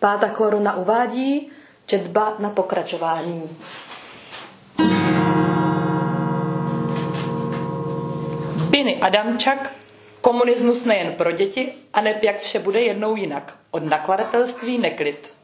Páta Koruna uvádí četba na pokračování. Biny Adamčak, komunismus nejen pro děti, aneb jak vše bude jednou jinak. Od nakladatelství Neklid.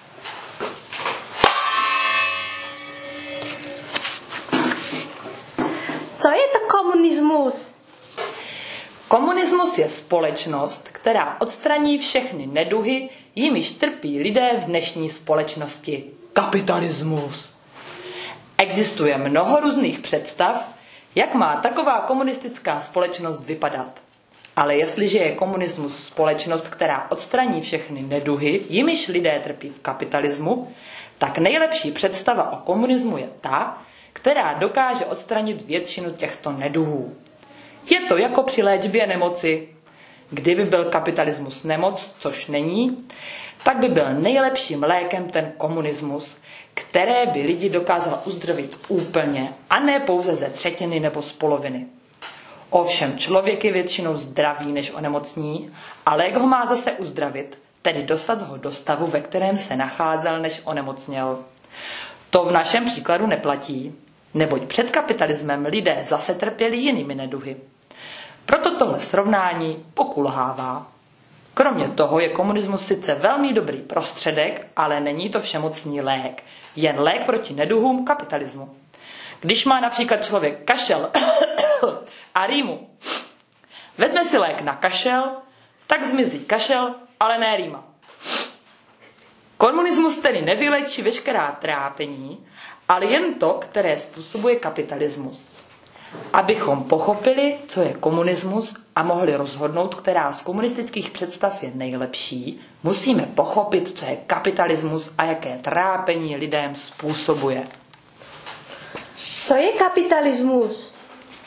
Co je to komunismus? Komunismus je společnost, která odstraní všechny neduhy, jimiž trpí lidé v dnešní společnosti. Kapitalismus. Existuje mnoho různých představ, jak má taková komunistická společnost vypadat. Ale jestliže je komunismus společnost, která odstraní všechny neduhy, jimiž lidé trpí v kapitalismu, tak nejlepší představa o komunismu je ta, která dokáže odstranit většinu těchto neduhů. Je to jako při léčbě nemoci. Kdyby byl kapitalismus nemoc, což není, tak by byl nejlepším lékem ten komunismus, které by lidi dokázal uzdravit úplně a ne pouze ze třetiny nebo z poloviny. Ovšem člověk je většinou zdravý, než onemocní, a lék ho má zase uzdravit, tedy dostat ho do stavu, ve kterém se nacházel, než onemocněl. To v našem příkladu neplatí, neboť před kapitalismem lidé zase trpěli jinými neduhy. Proto tohle srovnání pokulhává. Kromě toho je komunismus sice velmi dobrý prostředek, ale není to všemocný lék, jen lék proti neduhům kapitalismu. Když má například člověk kašel a rýmu, vezme si lék na kašel, tak zmizí kašel, ale ne rýma. Komunismus tedy nevylečí veškerá trápení, ale jen to, které způsobuje kapitalismus. Abychom pochopili, co je komunismus a mohli rozhodnout, která z komunistických představ je nejlepší, musíme pochopit, co je kapitalismus a jaké trápení lidem způsobuje. Co je kapitalismus?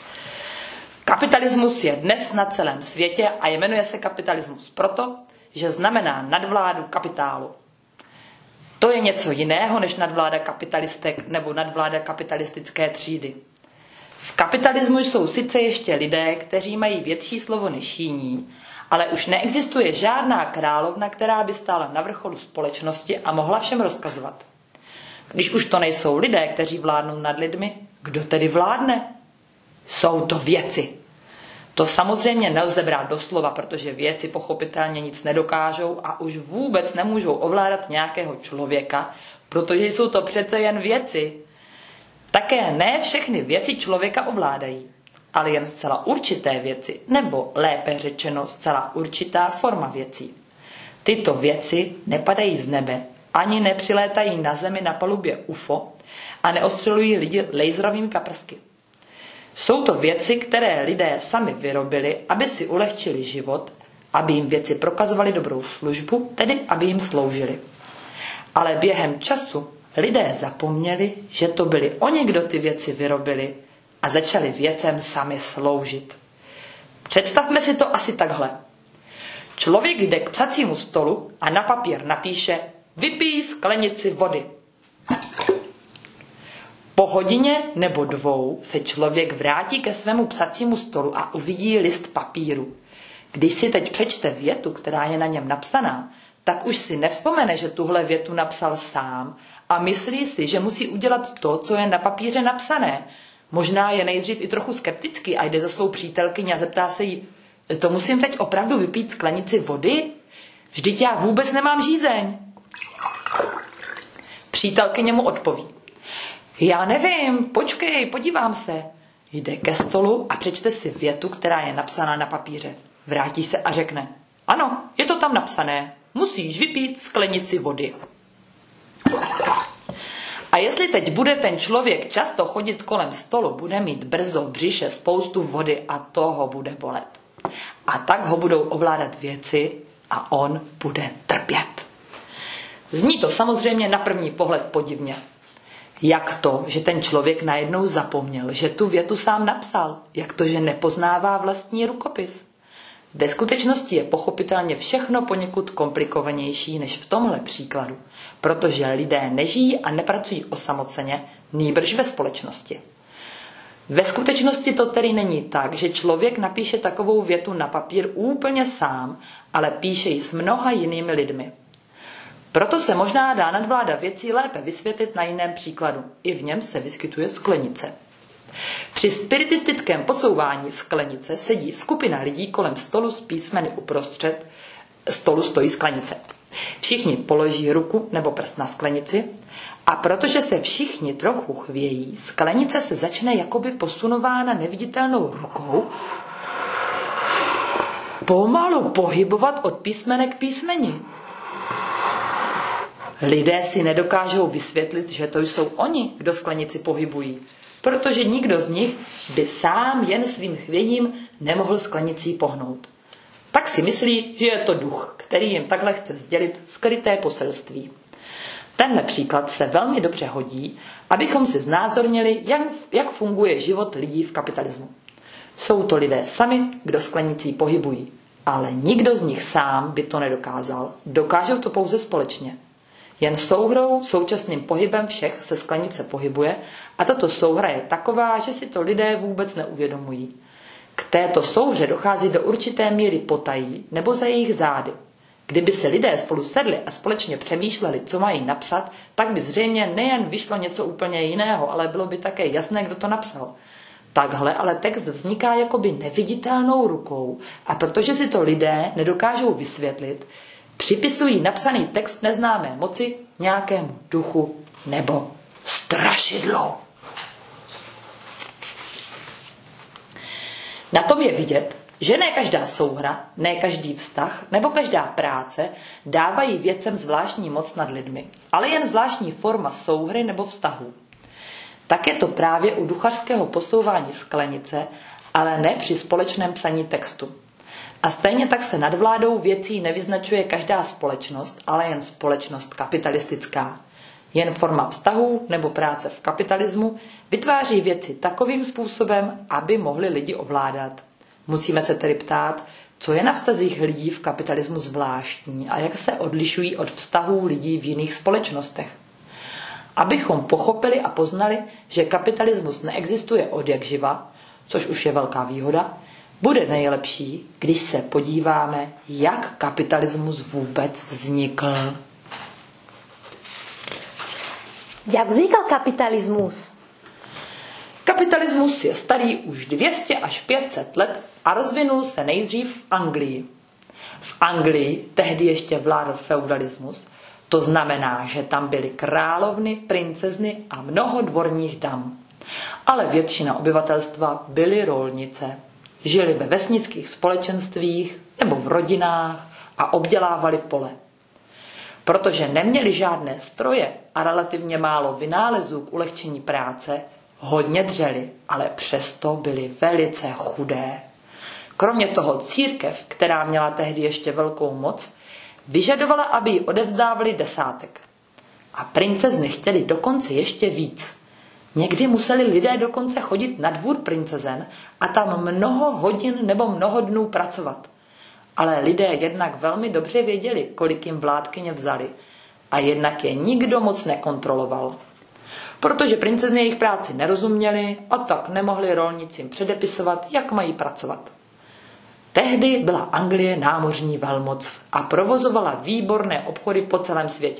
Kapitalismus je dnes na celém světě a jmenuje se kapitalismus proto, že znamená nadvládu kapitálu. To je něco jiného než nadvláda kapitalistek nebo nadvláda kapitalistické třídy. V kapitalismu jsou sice ještě lidé, kteří mají větší slovo než jiní, ale už neexistuje žádná královna, která by stála na vrcholu společnosti a mohla všem rozkazovat. Když už to nejsou lidé, kteří vládnou nad lidmi, kdo tedy vládne? Jsou to věci. To samozřejmě nelze brát doslova, protože věci pochopitelně nic nedokážou a už vůbec nemůžou ovládat nějakého člověka, protože jsou to přece jen věci. Také ne všechny věci člověka ovládají, ale jen zcela určité věci, nebo lépe řečeno zcela určitá forma věcí. Tyto věci nepadají z nebe, ani nepřilétají na zemi na palubě UFO a neostřelují lidi laserovými paprsky. Jsou to věci, které lidé sami vyrobili, aby si ulehčili život, aby jim věci prokazovaly dobrou službu, tedy aby jim sloužili. Ale během času lidé zapomněli, že to byli oni, kdo ty věci vyrobili a začali věcem sami sloužit. Představme si to asi takhle. Člověk jde k psacímu stolu a na papír napíše vypij sklenici vody. Po hodině nebo dvou se člověk vrátí ke svému psacímu stolu a uvidí list papíru. Když si teď přečte větu, která je na něm napsaná, tak už si nevzpomene, že tuhle větu napsal sám a myslí si, že musí udělat to, co je na papíře napsané. Možná je nejdřív i trochu skeptický a jde za svou přítelkyni a zeptá se jí, to musím teď opravdu vypít sklenici vody? Vždyť já vůbec nemám žízeň. Přítelkyně mu odpoví, já nevím, počkej, podívám se. Jde ke stolu a přečte si větu, která je napsaná na papíře. Vrátí se a řekne, ano, je to tam napsané, musíš vypít sklenici vody. A jestli teď bude ten člověk často chodit kolem stolu, bude mít brzo v břiše spoustu vody a to ho bude bolet. A tak ho budou ovládat věci a on bude trpět. Zní to samozřejmě na první pohled podivně. Jak to, že ten člověk najednou zapomněl, že tu větu sám napsal? Jak to, že nepoznává vlastní rukopis? Ve skutečnosti je pochopitelně všechno poněkud komplikovanější než v tomhle příkladu, protože lidé nežijí a nepracují osamoceně, nýbrž ve společnosti. Ve skutečnosti to tedy není tak, že člověk napíše takovou větu na papír úplně sám, ale píše ji s mnoha jinými lidmi. Proto se možná dá nadvláda věcí lépe vysvětlit na jiném příkladu. I v něm se vyskytuje sklenice. Při spiritistickém posouvání sklenice sedí skupina lidí kolem stolu s písmeny uprostřed. Stolu stojí sklenice. Všichni položí ruku nebo prst na sklenici a protože se všichni trochu chvějí, sklenice se začne jakoby posunována neviditelnou rukou pomalu pohybovat od písmene k písmeni. Lidé si nedokážou vysvětlit, že to jsou oni, kdo sklenici pohybují, protože nikdo z nich by sám jen svým chvěním nemohl sklenicí pohnout. Tak si myslí, že je to duch, který jim takhle chce sdělit skryté poselství. Tenhle příklad se velmi dobře hodí, abychom si znázornili, jak funguje život lidí v kapitalismu. Jsou to lidé sami, kdo sklenicí pohybují, ale nikdo z nich sám by to nedokázal. Dokážou to pouze společně. Jen souhrou, současným pohybem všech se sklenice pohybuje a tato souhra je taková, že si to lidé vůbec neuvědomují. K této souhře dochází do určité míry potají nebo za jejich zády. Kdyby se lidé spolu sedli a společně přemýšleli, co mají napsat, tak by zřejmě nejen vyšlo něco úplně jiného, ale bylo by také jasné, kdo to napsal. Takhle ale text vzniká jakoby neviditelnou rukou a protože si to lidé nedokážou vysvětlit, připisují napsaný text neznámé moci nějakému duchu nebo strašidlu. Na tom je vidět, že ne každá souhra, ne každý vztah nebo každá práce dávají věcem zvláštní moc nad lidmi, ale jen zvláštní forma souhry nebo vztahu. Tak je to právě u duchařského posouvání sklenice, ale ne při společném psaní textu. A stejně tak se nadvládou věcí nevyznačuje každá společnost, ale jen společnost kapitalistická. Jen forma vztahů nebo práce v kapitalismu vytváří věci takovým způsobem, aby mohli lidi ovládat. Musíme se tedy ptát, co je na vztazích lidí v kapitalismu zvláštní a jak se odlišují od vztahů lidí v jiných společnostech. Abychom pochopili a poznali, že kapitalismus neexistuje odjakživa, což už je velká výhoda, bude nejlepší, když se podíváme, jak kapitalismus vůbec vznikl. Jak vznikal kapitalismus? Kapitalismus je starý už 200 až 500 let a rozvinul se nejdřív v Anglii. V Anglii tehdy ještě vládl feudalismus, to znamená, že tam byly královny, princezny a mnoho dvorních dam. Ale většina obyvatelstva byly rolnice. Žili ve vesnických společenstvích nebo v rodinách a obdělávali pole. Protože neměli žádné stroje a relativně málo vynálezů k ulehčení práce, hodně dřeli, ale přesto byli velice chudé. Kromě toho církev, která měla tehdy ještě velkou moc, vyžadovala, aby ji odevzdávali desátek. A princezny chtěli dokonce ještě víc. Někdy museli lidé dokonce chodit na dvůr princezen a tam mnoho hodin nebo mnoho dnů pracovat. Ale lidé jednak velmi dobře věděli, kolik jim vládkyně vzali a jednak je nikdo moc nekontroloval. Protože princezny jejich práci nerozuměli a tak nemohli rolnicím předepisovat, jak mají pracovat. Tehdy byla Anglie námořní velmoc a provozovala výborné obchody po celém světě.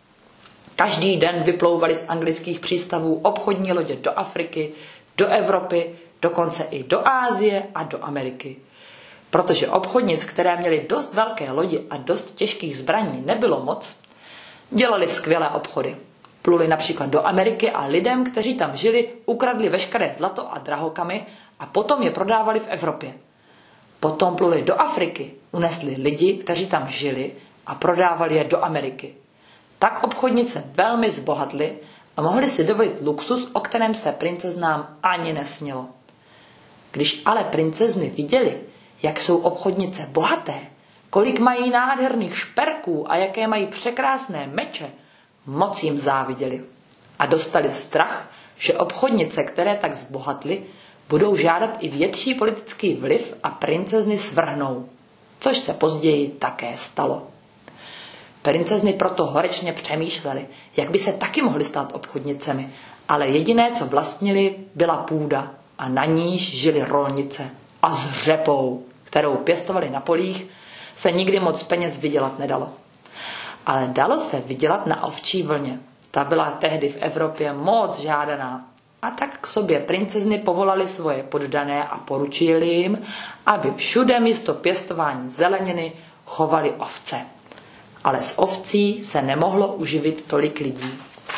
Každý den vyplouvaly z anglických přístavů obchodní lodě do Afriky, do Evropy, dokonce i do Asie a do Ameriky. Protože obchodnic, které měly dost velké lodi a dost těžkých zbraní, nebylo moc, dělali skvělé obchody. Pluli například do Ameriky a lidem, kteří tam žili, ukradli veškeré zlato a drahokamy a potom je prodávali v Evropě. Potom pluli do Afriky, unesli lidi, kteří tam žili a prodávali je do Ameriky. Tak obchodnice velmi zbohatly a mohli si dovolit luxus, o kterém se princeznám ani nesnilo. Když ale princezny viděly, jak jsou obchodnice bohaté, kolik mají nádherných šperků a jaké mají překrásné meče, moc jim záviděli. A dostali strach, že obchodnice, které tak zbohatly, budou žádat i větší politický vliv a princezny svrhnou, což se později také stalo. Princezny proto horečně přemýšlely, jak by se taky mohly stát obchodnicemi, ale jediné, co vlastnili, byla půda a na níž žili rolnice. A s řepou, kterou pěstovali na polích, se nikdy moc peněz vydělat nedalo. ale dalo se vydělat na ovčí vlně. Ta byla tehdy v Evropě moc žádaná. A tak k sobě princezny povolali svoje poddané a poručili jim, aby všude místo pěstování zeleniny chovali ovce. Ale z ovcí se nemohlo uživit tolik lidí.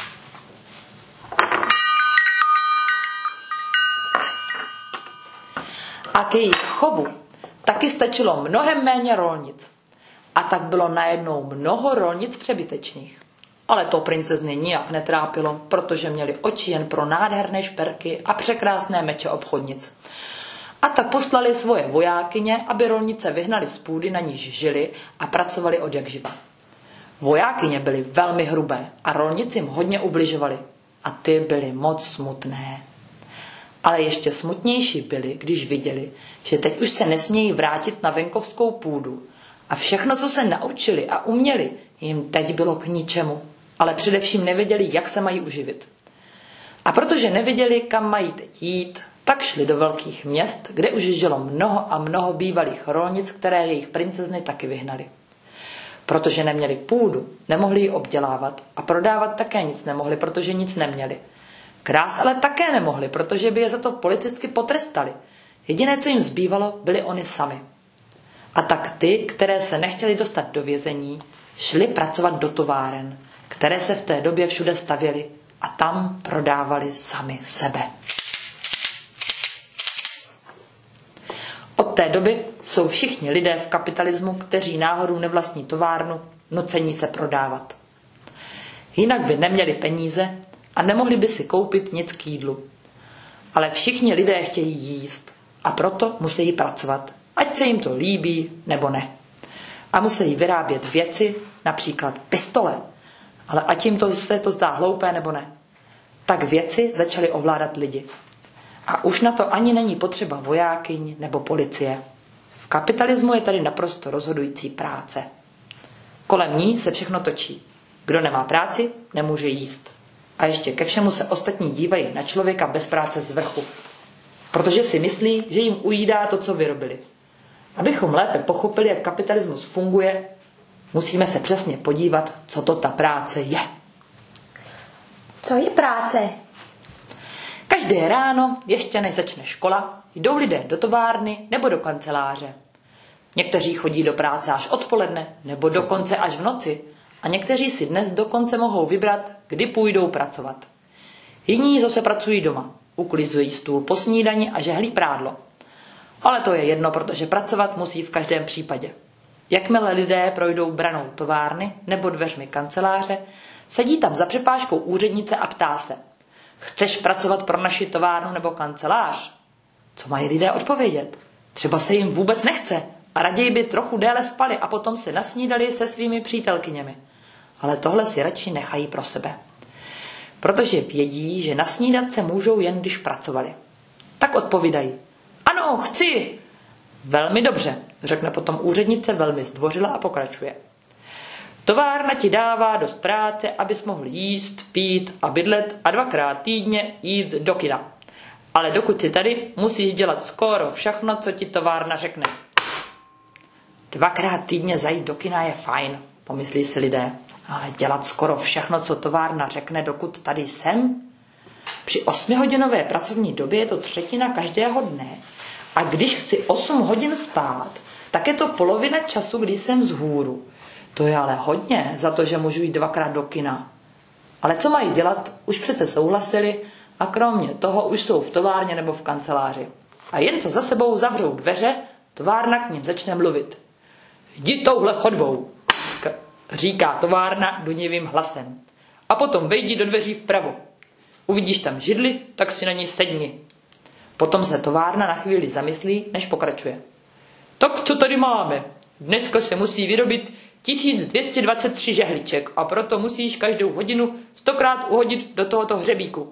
A k jejich chovu taky stačilo mnohem méně rolnic. A tak bylo najednou mnoho rolnic přebytečných. Ale to princezny nijak netrápilo, protože měli oči jen pro nádherné šperky a překrásné meče obchodnic. A tak poslali svoje vojákyně, aby rolnice vyhnali z půdy, na níž žili a pracovali odjakživa. Vojákyně byly velmi hrubé a rolnici jim hodně ubližovali. A ty byly moc smutné. Ale ještě smutnější byli, když viděli, že teď už se nesmějí vrátit na venkovskou půdu. A všechno, co se naučili a uměli, jim teď bylo k ničemu. Ale především nevěděli, jak se mají uživit. A protože nevěděli, kam mají teď jít, tak šli do velkých měst, kde už žilo mnoho a mnoho bývalých rolnic, které jejich princezny taky vyhnali. Protože neměli půdu, nemohli ji obdělávat a prodávat také nic nemohli, protože nic neměli. Krást ale také nemohli, protože by je za to policisticky potrestali. Jediné, co jim zbývalo, byli oni sami. A tak ty, které se nechtěli dostat do vězení, šli pracovat do továren, které se v té době všude stavěly a tam prodávali sami sebe. Od té doby jsou všichni lidé v kapitalismu, kteří náhodou nevlastní továrnu, nucení se prodávat. Jinak by neměli peníze a nemohli by si koupit nic k jídlu. Ale všichni lidé chtějí jíst a proto musí pracovat, ať se jim to líbí nebo ne. A musí vyrábět věci, například pistole, ale ať jim se to zdá hloupé nebo ne. Tak věci začaly ovládat lidi. A už na to ani není potřeba vojákyň nebo policie. V kapitalismu je tady naprosto rozhodující práce. Kolem ní se všechno točí. Kdo nemá práci, nemůže jíst. A ještě ke všemu se ostatní dívají na člověka bez práce z vrchu. Protože si myslí, že jim ujídá to, co vyrobili. Abychom lépe pochopili, jak kapitalismus funguje, musíme se přesně podívat, co to ta práce je. Co je práce? Každé ráno, ještě než začne škola, jdou lidé do továrny nebo do kanceláře. Někteří chodí do práce až odpoledne nebo dokonce až v noci a někteří si dnes dokonce mohou vybrat, kdy půjdou pracovat. Jiní zase pracují doma, uklizují stůl po snídani a žehlí prádlo. Ale to je jedno, protože pracovat musí v každém případě. Jakmile lidé projdou branou továrny nebo dveřmi kanceláře, sedí tam za přepážkou úřednice a ptá se: chceš pracovat pro naši továrnu nebo kancelář? Co mají lidé odpovědět? Třeba se jim vůbec nechce a raději by trochu déle spali a potom se nasnídali se svými přítelkyněmi. Ale tohle si radši nechají pro sebe. Protože vědí, že nasnídat se můžou jen když pracovali. Tak odpovídají: ano, chci. Velmi dobře, řekne potom úřednice velmi zdvořile a pokračuje. Továrna ti dává dost práce, abys mohl jíst, pít a bydlet a 2krát týdně jít do kina. Ale dokud jsi tady, musíš dělat skoro všechno, co ti továrna řekne. 2krát týdně zajít do kina je fajn, pomyslí si lidé. Ale dělat skoro všechno, co továrna řekne, dokud tady jsem? Při 8hodinové pracovní době je to 1/3 každého dne. A když chci 8 hodin spát, tak je to polovina času, kdy jsem vzhůru. To je ale hodně za to, že můžu jít 2krát do kina. Ale co mají dělat, už přece souhlasili a kromě toho už jsou v továrně nebo v kanceláři. A jen co za sebou zavřou dveře, továrna k ním začne mluvit. Jdi touhle chodbou, říká továrna dunivým hlasem. A potom vejdi do dveří vpravo. Uvidíš tam židli, tak si na ní sedni. Potom se továrna na chvíli zamyslí, než pokračuje. Tak co tady máme? Dneska se musí vyrobit 1223 žehliček a proto musíš každou hodinu 100krát uhodit do tohoto hřebíku.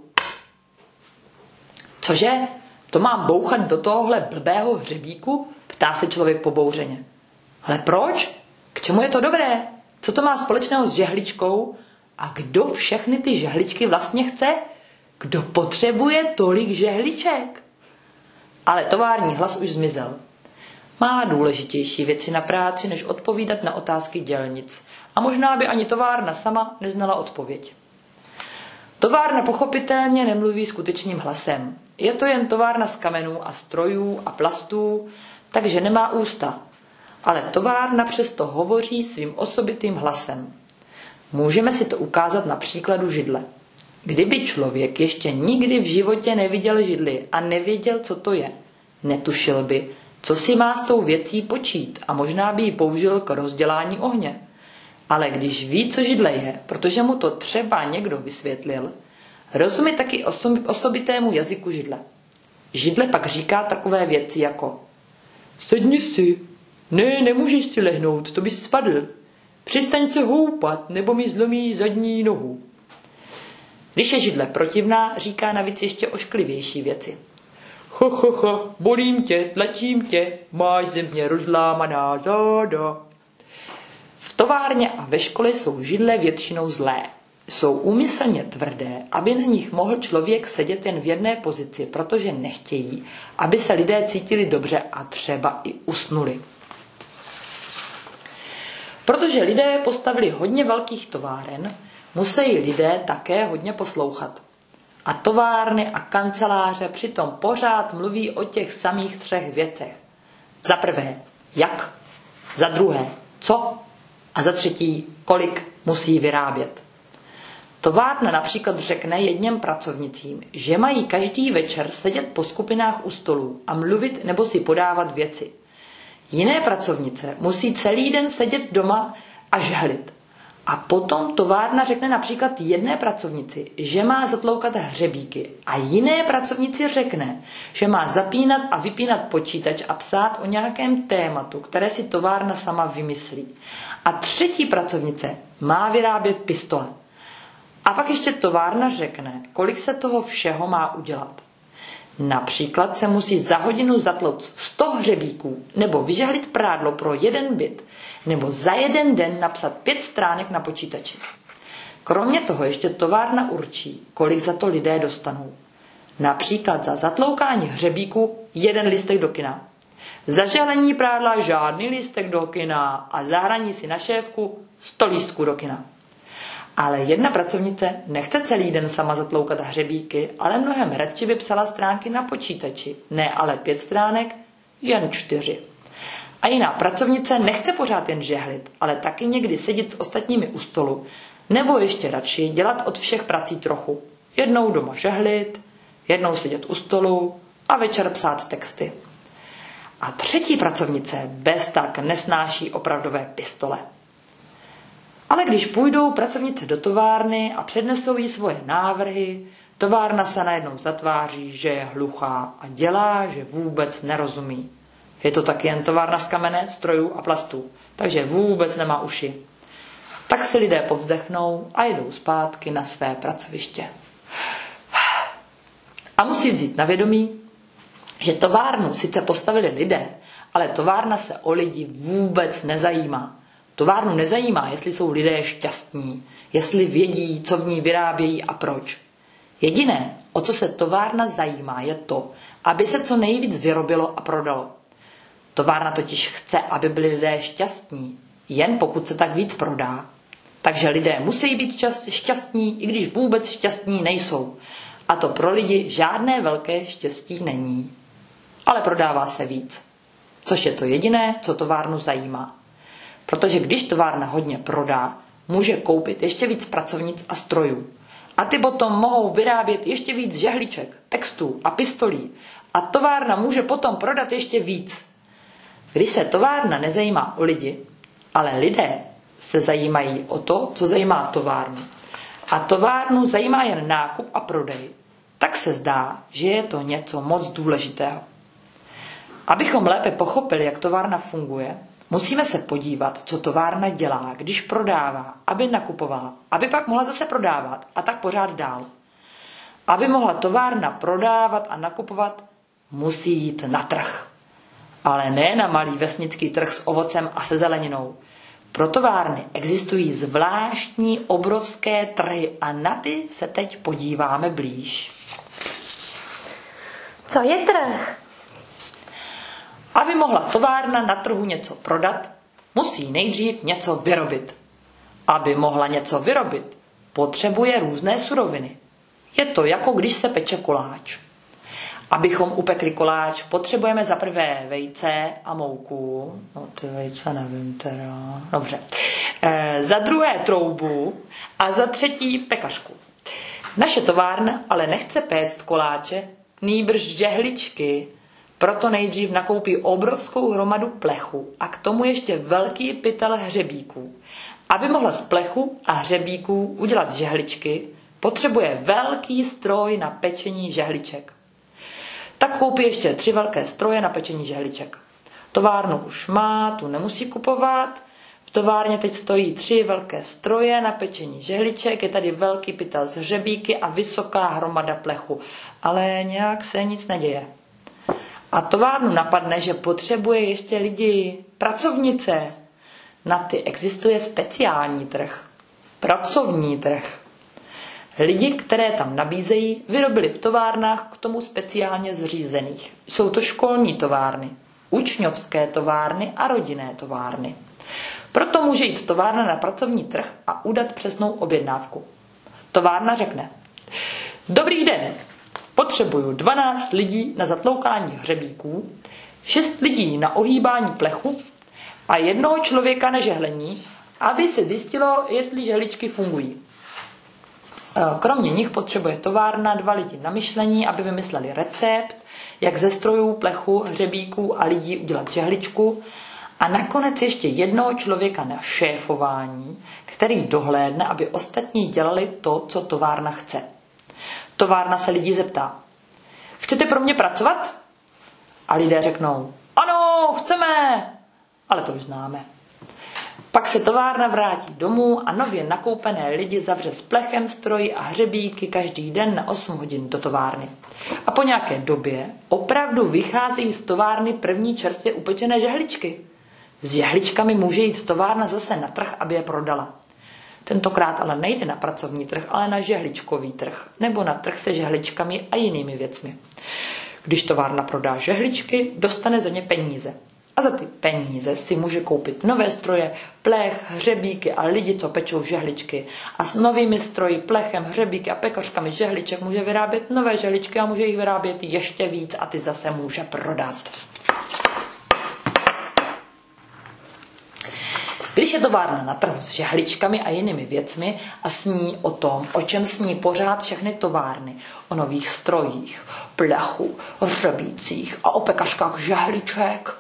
Cože? To mám bouchat do tohohle blbého hřebíku? Ptá se člověk pobouřeně. Ale proč? K čemu je to dobré? Co to má společného s žehličkou? A kdo všechny ty žehličky vlastně chce? Kdo potřebuje tolik žehliček? Ale tovární hlas už zmizel. Má důležitější věci na práci, než odpovídat na otázky dělnic. A možná by ani továrna sama neznala odpověď. Továrna pochopitelně nemluví skutečným hlasem. Je to jen továrna z kamenů a strojů a plastů, takže nemá ústa. Ale továrna přesto hovoří svým osobitým hlasem. Můžeme si to ukázat na příkladu židle. Kdyby člověk ještě nikdy v životě neviděl židli a nevěděl, co to je, netušil by, co si má s tou věcí počít a možná by ji použil k rozdělání ohně. Ale když ví, co židle je, protože mu to třeba někdo vysvětlil, rozumí taky osobitému jazyku židle. Židle pak říká takové věci jako: sedni si, ne, nemůžeš si lehnout, to bys spadl. Přestaň se houpat, nebo mi zlomí zadní nohu. Když je židle protivná, říká navíc ještě ošklivější věci. Bolím tě, tlačím tě, máš ze mě rozlámaná záda. V továrně a ve škole jsou židle většinou zlé. Jsou úmyslně tvrdé, aby na nich mohl člověk sedět jen v jedné pozici, protože nechtějí, aby se lidé cítili dobře a třeba i usnuli. Protože lidé postavili hodně velkých továren, musí lidé také hodně poslouchat. A továrny a kanceláře přitom pořád mluví o těch samých 3 věcech. Za prvé, jak, za druhé, co a za třetí, kolik musí vyrábět. Továrna například řekne jedněm pracovnicím, že mají každý večer sedět po skupinách u stolů a mluvit nebo si podávat věci. Jiné pracovnice musí celý den sedět doma a žehlit. A potom továrna řekne například jedné pracovnici, že má zatloukat hřebíky a jiné pracovnici řekne, že má zapínat a vypínat počítač a psát o nějakém tématu, které si továrna sama vymyslí. A třetí pracovnice má vyrábět pistole. A pak ještě továrna řekne, kolik se toho všeho má udělat. Například se musí za hodinu zatlouct 100 hřebíků, nebo vyžehlit prádlo pro 1 byt, nebo za 1 den napsat 5 stránek na počítači. Kromě toho ještě továrna určí, kolik za to lidé dostanou. Například za zatloukání hřebíku 1 lístek do kina. Za žehlení prádla žádný lístek do kina a za hraní si na šéfku 100 lístků do kina. Ale jedna pracovnice nechce celý den sama zatloukat hřebíky, ale mnohem radši by psala stránky na počítači. Ne ale 5 stránek, jen 4. A jiná pracovnice nechce pořád jen žehlit, ale taky někdy sedět s ostatními u stolu, nebo ještě radši dělat od všech prací trochu. Jednou doma žehlit, jednou sedět u stolu a večer psát texty. A třetí pracovnice bez tak nesnáší opravdové pistole. Ale když půjdou pracovnice do továrny a přednesou jí svoje návrhy, továrna se najednou zatváří, že je hluchá a dělá, že vůbec nerozumí. Je to taky jen továrna z kamene, strojů a plastů, takže vůbec nemá uši. Tak si lidé povzdechnou a jdou zpátky na své pracoviště. A musí vzít na vědomí, že továrnu sice postavili lidé, ale továrna se o lidi vůbec nezajímá. Továrnu nezajímá, jestli jsou lidé šťastní, jestli vědí, co v ní vyrábějí a proč. Jediné, o co se továrna zajímá, je to, aby se co nejvíc vyrobilo a prodalo. Továrna totiž chce, aby byli lidé šťastní, jen pokud se tak víc prodá. Takže lidé musí být šťastní, i když vůbec šťastní nejsou. A to pro lidi žádné velké štěstí není. Ale prodává se víc. Což je to jediné, co továrnu zajímá. Protože když továrna hodně prodá, může koupit ještě víc pracovnic a strojů. A ty potom mohou vyrábět ještě víc žehliček, textů a pistolí. A továrna může potom prodat ještě víc. Když se továrna nezajímá o lidi, ale lidé se zajímají o to, co zajímá továrnu. A továrnu zajímá jen nákup a prodej. Tak se zdá, že je to něco moc důležitého. Abychom lépe pochopili, jak továrna funguje, musíme se podívat, co továrna dělá, když prodává, aby nakupovala, aby pak mohla zase prodávat a tak pořád dál. Aby mohla továrna prodávat a nakupovat, musí jít na trh. Ale ne na malý vesnický trh s ovocem a se zeleninou. Pro továrny existují zvláštní obrovské trhy a na ty se teď podíváme blíž. Co je trh? Aby mohla továrna na trhu něco prodat, musí nejdřív něco vyrobit. Aby mohla něco vyrobit, potřebuje různé suroviny. Je to jako když se peče koláč. Abychom upekli koláč, potřebujeme za prvé vejce a mouku. No ty vejce nevím teda. Dobře. Za druhé troubu a za třetí pekařku. Naše továrna ale nechce péct koláče, nýbrž žehličky. Proto nejdřív nakoupí obrovskou hromadu plechu a k tomu ještě velký pytel hřebíků. Aby mohla z plechu a hřebíků udělat žehličky, potřebuje velký stroj na pečení žehliček. Tak koupí ještě 3 velké stroje na pečení žehliček. Továrnu už má, tu nemusí kupovat. V továrně teď stojí 3 velké stroje na pečení žehliček, je tady velký pytel z hřebíky a vysoká hromada plechu. Ale nějak se nic neděje. A továrnu napadne, že potřebuje ještě lidi, pracovnice. Na ty existuje speciální trh. Pracovní trh. Lidi, které tam nabízejí, vyrobili v továrnách k tomu speciálně zřízených. Jsou to školní továrny, učňovské továrny a rodinné továrny. Proto může jít továrna na pracovní trh a udat přesnou objednávku. Továrna řekne: Dobrý den, potřebuju 12 lidí na zatloukání hřebíků, 6 lidí na ohýbání plechu a 1 člověka na žehlení, aby se zjistilo, jestli žehličky fungují. Kromě nich potřebuje továrna 2 lidi na myšlení, aby vymysleli recept, jak ze strojů, plechu, hřebíků a lidí udělat žehličku. A nakonec ještě 1 člověka na šéfování, který dohlédne, aby ostatní dělali to, co továrna chce. Továrna se lidí zeptá: Chcete pro mě pracovat? A lidé řeknou: Ano, chceme, ale to už známe. Pak se továrna vrátí domů a nově nakoupené lidi zavře s plechem, stroji a hřebíky každý den na 8 hodin do továrny. A po nějaké době opravdu vycházejí z továrny první čerstvě upečené žehličky. S žehličkami může jít továrna zase na trh, aby je prodala. Tentokrát ale nejde na pracovní trh, ale na žehličkový trh, nebo na trh se žehličkami a jinými věcmi. Když továrna prodá žehličky, dostane za ně peníze. A za ty peníze si může koupit nové stroje, plech, hřebíky a lidi, co pečou žehličky. A s novými stroji, plechem, hřebíky a pekařkami žehliček může vyrábět nové žehličky a může jich vyrábět ještě víc a ty zase může prodat. Když je továrna na trhu s žehličkami a jinými věcmi a sní o tom, o čem sní pořád všechny továrny, o nových strojích, plechu, hřebících a o pekařkách žehliček,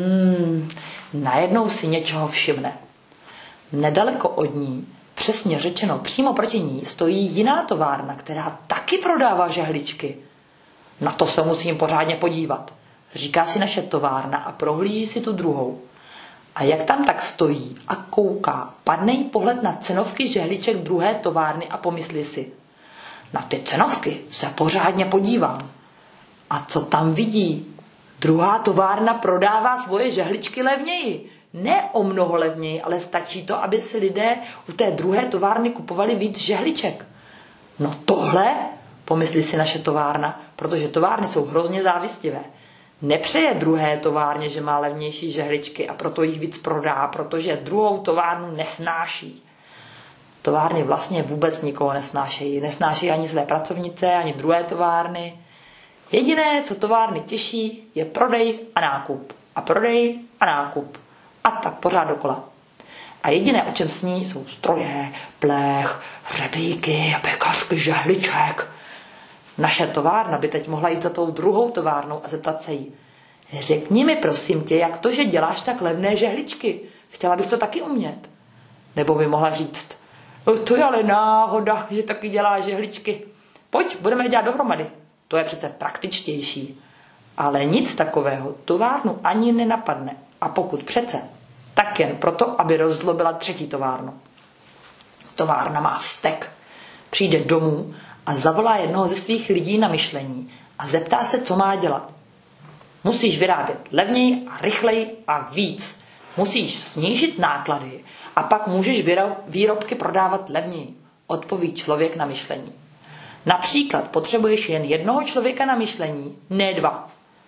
najednou si něčeho všimne. Nedaleko od ní, přesně řečeno přímo proti ní, stojí jiná továrna, která taky prodává žehličky. Na to se musím pořádně podívat, říká si naše továrna a prohlíží si tu druhou. A jak tam tak stojí a kouká, padne jí pohled na cenovky žehliček druhé továrny a pomyslí si: Na ty cenovky se pořádně podívám. A co tam vidí? Druhá továrna prodává svoje žehličky levněji. Ne o mnoho levněji, ale stačí to, aby si lidé u té druhé továrny kupovali víc žehliček. No tohle, pomyslí si naše továrna, protože továrny jsou hrozně závistivé. Nepřeje druhé továrně, že má levnější žehličky a proto jich víc prodá, protože druhou továrnu nesnáší. Továrny vlastně vůbec nikoho nesnášejí. Nesnášejí ani své pracovnice, ani druhé továrny. Jediné, co továrny těší, je prodej a nákup. A prodej a nákup. A tak pořád dokola. A jediné, o čem sní, jsou stroje, plech, hřebíky, pekařky, žehliček. Naše továrna by teď mohla jít za tou druhou továrnou a zeptat se jí: Řekni mi prosím tě, jak to, že děláš tak levné žehličky? Chtěla bych to taky umět. Nebo by mohla říct: To je ale náhoda, že taky dělá žehličky. Pojď, budeme je dělat dohromady. To je přece praktičtější. Ale nic takového továrnu ani nenapadne. A pokud přece, tak jen proto, aby rozzlobila třetí továrnu. Továrna má vztek. Přijde domů a zavolá jednoho ze svých lidí na myšlení a zeptá se, co má dělat. Musíš vyrábět levněji a rychleji a víc. Musíš snížit náklady a pak můžeš výrobky prodávat levněji, odpoví člověk na myšlení. Například potřebuješ jen jednoho člověka na myšlení, ne 2.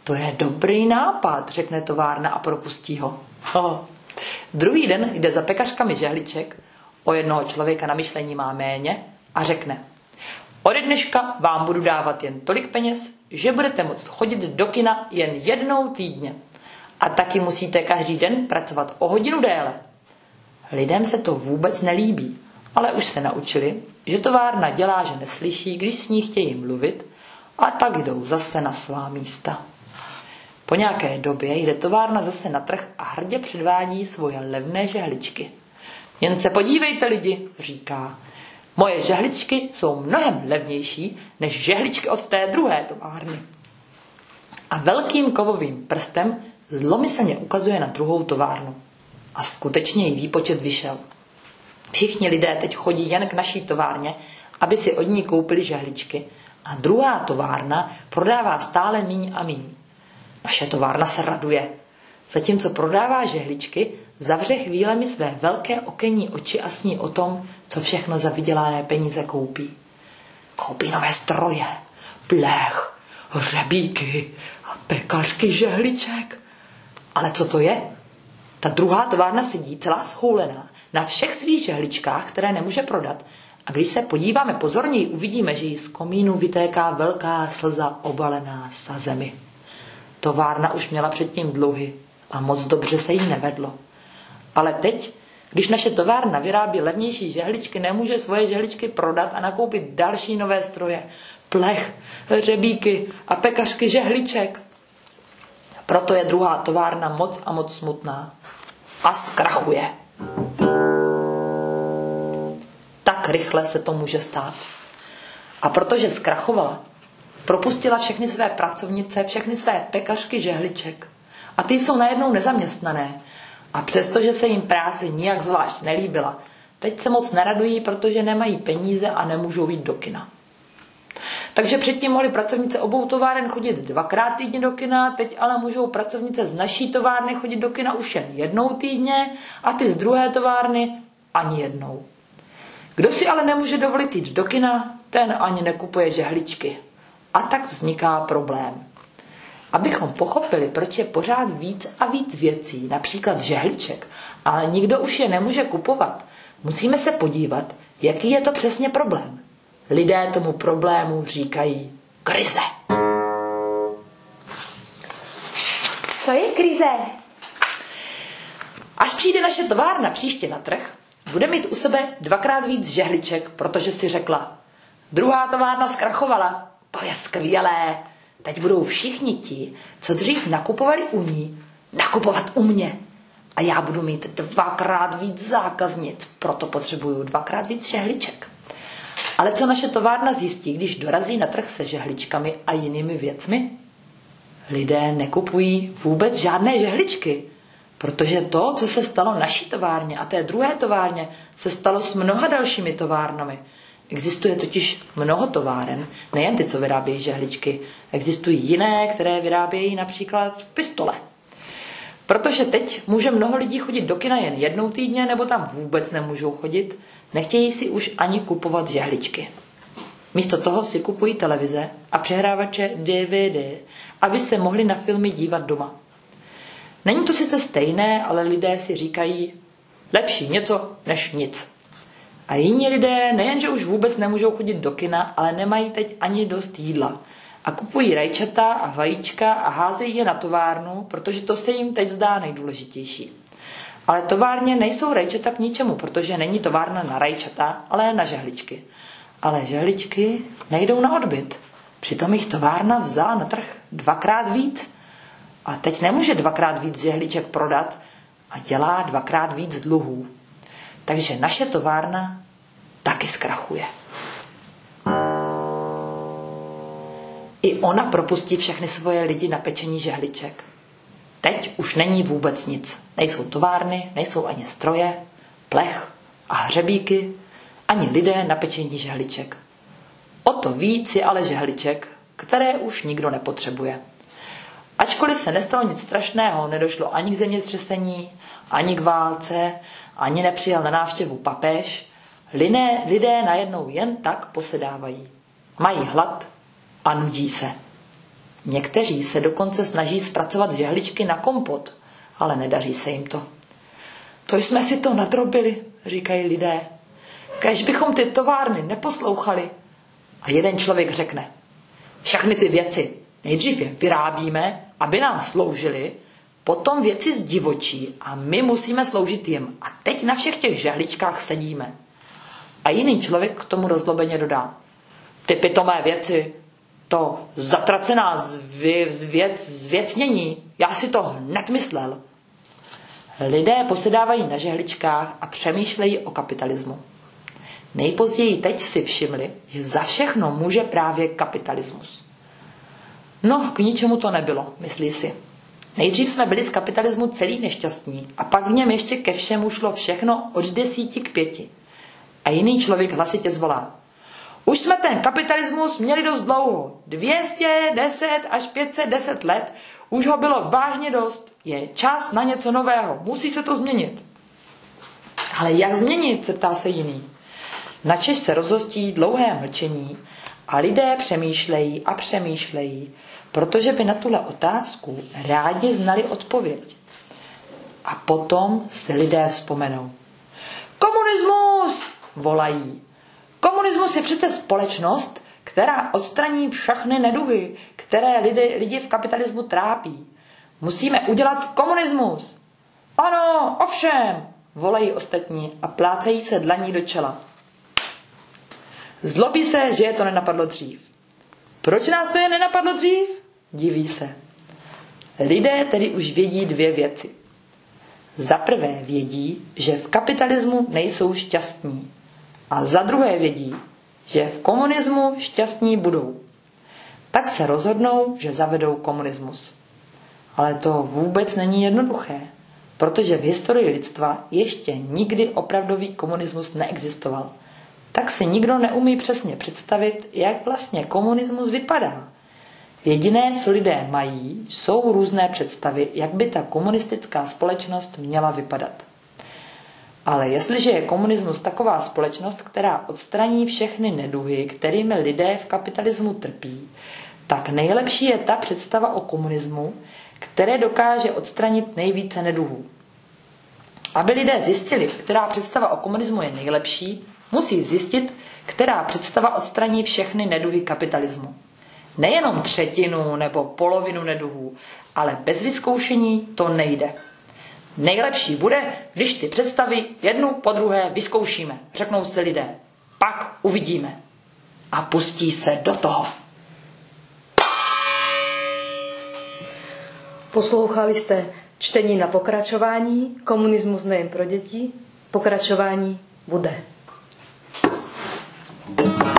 To je dobrý nápad, řekne továrna a propustí ho. Druhý den jde za pekařkami žehliček, o jednoho člověka na myšlení má méně a řekne: ode dneška vám budu dávat jen tolik peněz, že budete moct chodit do kina jen jednou týdně. A taky musíte každý den pracovat o hodinu déle. Lidem se to vůbec nelíbí, ale už se naučili, že továrna dělá, že neslyší, když s ní chtějí mluvit, a tak jdou zase na svá místa. Po nějaké době jde továrna zase na trh a hrdě předvádí svoje levné žehličky. Jen se podívejte, lidi, říká. Moje žehličky jsou mnohem levnější než žehličky od té druhé továrny. A velkým kovovým prstem zlomyslně ukazuje na druhou továrnu. A skutečně jí výpočet vyšel. Všichni lidé teď chodí jen k naší továrně, aby si od ní koupili žehličky, a druhá továrna prodává stále míň a míň. Naše továrna se raduje. Zatímco prodává žehličky, zavře chvílemi své velké okenní oči a sní o tom, co všechno za vydělané peníze koupí. Koupí nové stroje, plech, hřebíky a pekařky žehliček. Ale co to je? Ta druhá továrna sedí celá schoulená na všech svých žehličkách, které nemůže prodat, a když se podíváme pozorněji, uvidíme, že jí z komínu vytéká velká slza obalená slzami. Továrna už měla předtím dluhy a moc dobře se jí nevedlo. Ale teď, když naše továrna vyrábí levnější žehličky, nemůže svoje žehličky prodat a nakoupit další nové stroje, plech, hřebíky a pekařky žehliček. Proto je druhá továrna moc a moc smutná a zkrachuje. Tak rychle se to může stát. A protože zkrachovala, propustila všechny své pracovnice, všechny své pekařky žehliček. A ty jsou najednou nezaměstnané. A přestože se jim práce nijak zvlášť nelíbila, teď se moc neradují, protože nemají peníze a nemůžou jít do kina. Takže předtím mohly pracovnice obou továren chodit 2krát týdně do kina, teď ale můžou pracovnice z naší továrny chodit do kina už jen jednou týdně a ty z druhé továrny ani jednou. Kdo si ale nemůže dovolit jít do kina, ten ani nekupuje žehličky. A tak vzniká problém. Abychom pochopili, proč je pořád víc a víc věcí, například žehliček, ale nikdo už je nemůže kupovat, musíme se podívat, jaký je to přesně problém. Lidé tomu problému říkají krize. Co je krize? Až přijde naše továrna příště na trh, bude mít u sebe 2krát víc žehliček, protože si řekla: druhá továrna zkrachovala, to je skvělé. Teď budou všichni ti, co dřív nakupovali u ní, nakupovat u mě. A já budu mít 2krát víc zákaznic, proto potřebuju 2krát víc žehliček. Ale co naše továrna zjistí, když dorazí na trh se žehličkami a jinými věcmi? Lidé nekupují vůbec žádné žehličky, protože to, co se stalo naší továrně a té druhé továrně, se stalo s mnoha dalšími továrnami. Existuje totiž mnoho továren, nejen ty, co vyrábějí žehličky. Existují jiné, které vyrábějí například pistole. Protože teď může mnoho lidí chodit do kina jen jednou týdně, nebo tam vůbec nemůžou chodit, nechtějí si už ani kupovat žehličky. Místo toho si kupují televize a přehrávače DVD, aby se mohli na filmy dívat doma. Není to sice stejné, ale lidé si říkají: lepší něco než nic. A jiní lidé nejenže už vůbec nemůžou chodit do kina, ale nemají teď ani dost jídla. A kupují rajčata a vajíčka a házejí je na továrnu, protože to se jim teď zdá nejdůležitější. Ale továrně nejsou rajčata k ničemu, protože není továrna na rajčata, ale na žehličky. Ale žehličky nejdou na odbyt. Přitom jich továrna vzala na trh 2krát víc. A teď nemůže 2krát víc žehliček prodat a dělá 2krát víc dluhů. Takže naše továrna taky zkrachuje. I ona propustí všechny svoje lidi na pečení žehliček. Teď už není vůbec nic. Nejsou továrny, nejsou ani stroje, plech a hřebíky, ani lidé na pečení žehliček. O to víc je ale žehliček, které už nikdo nepotřebuje. Ačkoliv se nestalo nic strašného, nedošlo ani k zemětřesení, ani k válce, ani nepřijel na návštěvu papež, lidé najednou jen tak posedávají. Mají hlad a nudí se. Někteří se dokonce snaží zpracovat žehličky na kompot, ale nedaří se jim to. To jsme si to nadrobili, říkají lidé. Kéž bychom ty továrny neposlouchali. A jeden člověk řekne, všechny ty věci nejdřív je vyrábíme, aby nám sloužily, potom věci zdivočí a my musíme sloužit jim. A teď na všech těch žehličkách sedíme. A jiný člověk k tomu rozlobeně dodá, ty pitomé věci, to zatracená zvěcnění, já si to hned myslel. Lidé posedávají na žehličkách a přemýšlejí o kapitalismu. Nejpozději teď si všimli, že za všechno může právě kapitalismus. No, k ničemu to nebylo, myslí si. Nejdřív jsme byli z kapitalismu celý nešťastní a pak v něm ještě ke všemu šlo všechno od 10 k 5. A jiný člověk hlasitě zvolá. Už jsme ten kapitalismus měli dost dlouho. 210 až 510 let už ho bylo vážně dost. Je čas na něco nového. Musí se to změnit. Ale jak změnit, se ptá se jiný. Načež se rozhostí dlouhé mlčení a lidé přemýšlejí, protože by na tuhle otázku rádi znali odpověď. A potom si lidé vzpomenou. Komunismus! Volají. Komunismus je přece společnost, která odstraní všechny neduhy, které lidi v kapitalismu trápí. Musíme udělat komunismus. Ano, ovšem, volají ostatní a plácají se dlaní do čela. Zlobí se, že je to nenapadlo dřív. Proč nás to je nenapadlo dřív? Diví se. Lidé tedy už vědí 2 věci. Za prvé vědí, že v kapitalismu nejsou šťastní. A za druhé vědí, že v komunismu šťastní budou. Tak se rozhodnou, že zavedou komunismus. Ale to vůbec není jednoduché, protože v historii lidstva ještě nikdy opravdový komunismus neexistoval. Tak si nikdo neumí přesně představit, jak vlastně komunismus vypadá. Jediné, co lidé mají, jsou různé představy, jak by ta komunistická společnost měla vypadat. Ale jestliže je komunismus taková společnost, která odstraní všechny neduhy, kterými lidé v kapitalismu trpí, tak nejlepší je ta představa o komunismu, které dokáže odstranit nejvíce neduhů. Aby lidé zjistili, která představa o komunismu je nejlepší, musí zjistit, která představa odstraní všechny neduhy kapitalismu. Nejenom 1/3 nebo polovinu neduhů, ale bez vyzkoušení to nejde. Nejlepší bude, když ty představy jednu po druhé vyzkoušíme, řeknou si lidé. Pak uvidíme. A pustí se do toho. Poslouchali jste čtení na pokračování, komunismus nejen pro děti, pokračování bude.